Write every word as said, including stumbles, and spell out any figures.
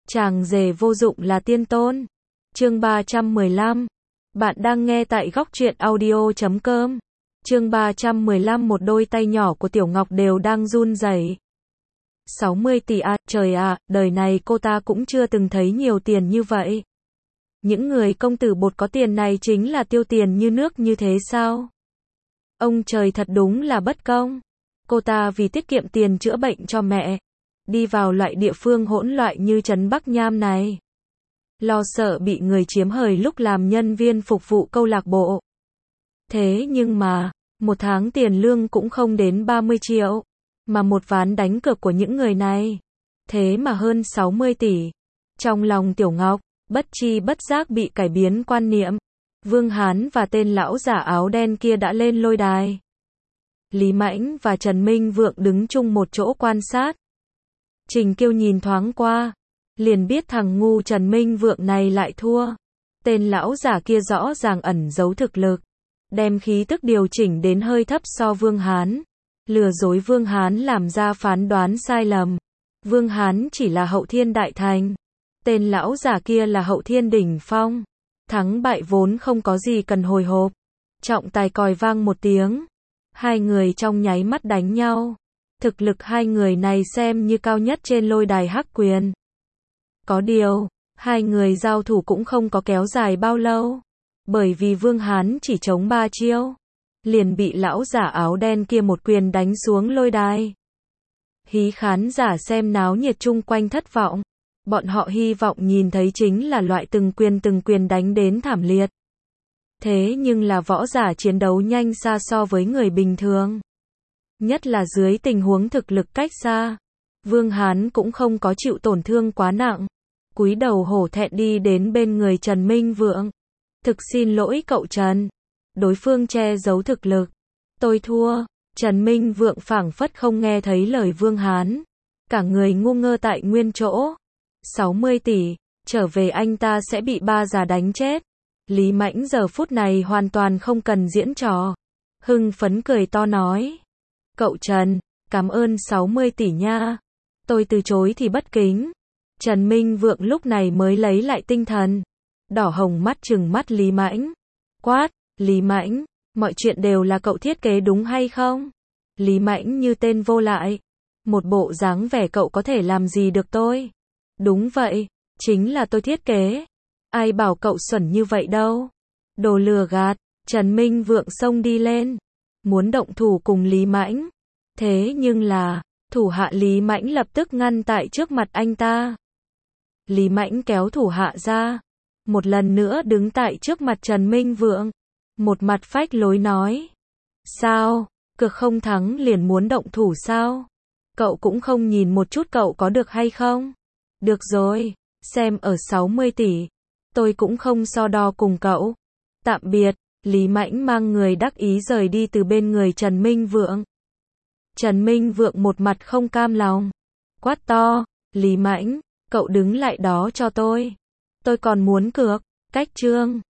Chàng rể vô dụng là tiên tôn. Chương ba trăm mười lăm. Bạn đang nghe tại góc truyện audio chấm com. Chương ba trăm mười lăm. Một đôi tay nhỏ của Tiểu Ngọc đều đang run rẩy. sáu mươi tỷ à, trời ạ, à, đời này cô ta cũng chưa từng thấy nhiều tiền như vậy. Những người công tử bột có tiền này chính là tiêu tiền như nước như thế sao? Ông trời thật đúng là bất công. Cô ta vì tiết kiệm tiền chữa bệnh cho mẹ, đi vào loại địa phương hỗn loạn như trấn Bắc Nham này. Lo sợ bị người chiếm hời lúc làm nhân viên phục vụ câu lạc bộ. Thế nhưng mà, một tháng tiền lương cũng không đến ba mươi triệu, mà một ván đánh cược của những người này, thế mà hơn sáu mươi tỷ. Trong lòng Tiểu Ngọc, bất chi bất giác bị cải biến quan niệm. Vương Hán và tên lão giả áo đen kia đã lên lôi đài. Lý Mãnh và Trần Minh Vượng đứng chung một chỗ quan sát. Trình Kiêu nhìn thoáng qua, liền biết thằng ngu Trần Minh Vượng này lại thua. Tên lão giả kia rõ ràng ẩn giấu thực lực, đem khí tức điều chỉnh đến hơi thấp so Vương Hán, lừa dối Vương Hán làm ra phán đoán sai lầm. Vương Hán chỉ là hậu thiên đại thành, tên lão giả kia là hậu thiên đỉnh phong. Thắng bại vốn không có gì cần hồi hộp. Trọng tài còi vang một tiếng, hai người trong nháy mắt đánh nhau. Thực lực hai người này xem như cao nhất trên lôi đài hắc quyền. Có điều, hai người giao thủ cũng không có kéo dài bao lâu, bởi vì Vương Hán chỉ chống ba chiêu, liền bị lão giả áo đen kia một quyền đánh xuống lôi đài. Hí khán giả xem náo nhiệt chung quanh thất vọng. Bọn họ hy vọng nhìn thấy chính là loại từng quyền từng quyền đánh đến thảm liệt. Thế nhưng là võ giả chiến đấu nhanh xa so với người bình thường. Nhất là dưới tình huống thực lực cách xa. Vương Hán cũng không có chịu tổn thương quá nặng. Cúi đầu hổ thẹn đi đến bên người Trần Minh Vượng. Thực xin lỗi cậu Trần. Đối phương che giấu thực lực. Tôi thua. Trần Minh Vượng phảng phất không nghe thấy lời Vương Hán. Cả người ngu ngơ tại nguyên chỗ. sáu mươi tỷ, trở về anh ta sẽ bị ba già đánh chết. Lý Mãnh giờ phút này hoàn toàn không cần diễn trò. Hưng phấn cười to nói. Cậu Trần, cảm ơn sáu mươi tỷ nha. Tôi từ chối thì bất kính. Trần Minh Vượng lúc này mới lấy lại tinh thần. Đỏ hồng mắt trừng mắt Lý Mãnh. Quát, Lý Mãnh, mọi chuyện đều là cậu thiết kế đúng hay không? Lý Mãnh như tên vô lại. Một bộ dáng vẻ cậu có thể làm gì được tôi? Đúng vậy, chính là tôi thiết kế. Ai bảo cậu xuẩn như vậy đâu. Đồ lừa gạt. Trần Minh Vượng xông đi lên, muốn động thủ cùng Lý Mãnh. Thế nhưng là, thủ hạ Lý Mãnh lập tức ngăn tại trước mặt anh ta. Lý Mãnh kéo thủ hạ ra, một lần nữa đứng tại trước mặt Trần Minh Vượng. Một mặt phách lối nói. Sao, cược không thắng liền muốn động thủ sao? Cậu cũng không nhìn một chút cậu có được hay không? Được rồi, xem ở sáu mươi tỷ, tôi cũng không so đo cùng cậu. Tạm biệt. Lý Mãnh mang người đắc ý rời đi từ bên người Trần Minh Vượng. Trần Minh Vượng một mặt không cam lòng, quát to, Lý Mãnh, cậu đứng lại đó cho tôi. Tôi còn muốn cược. Cách chương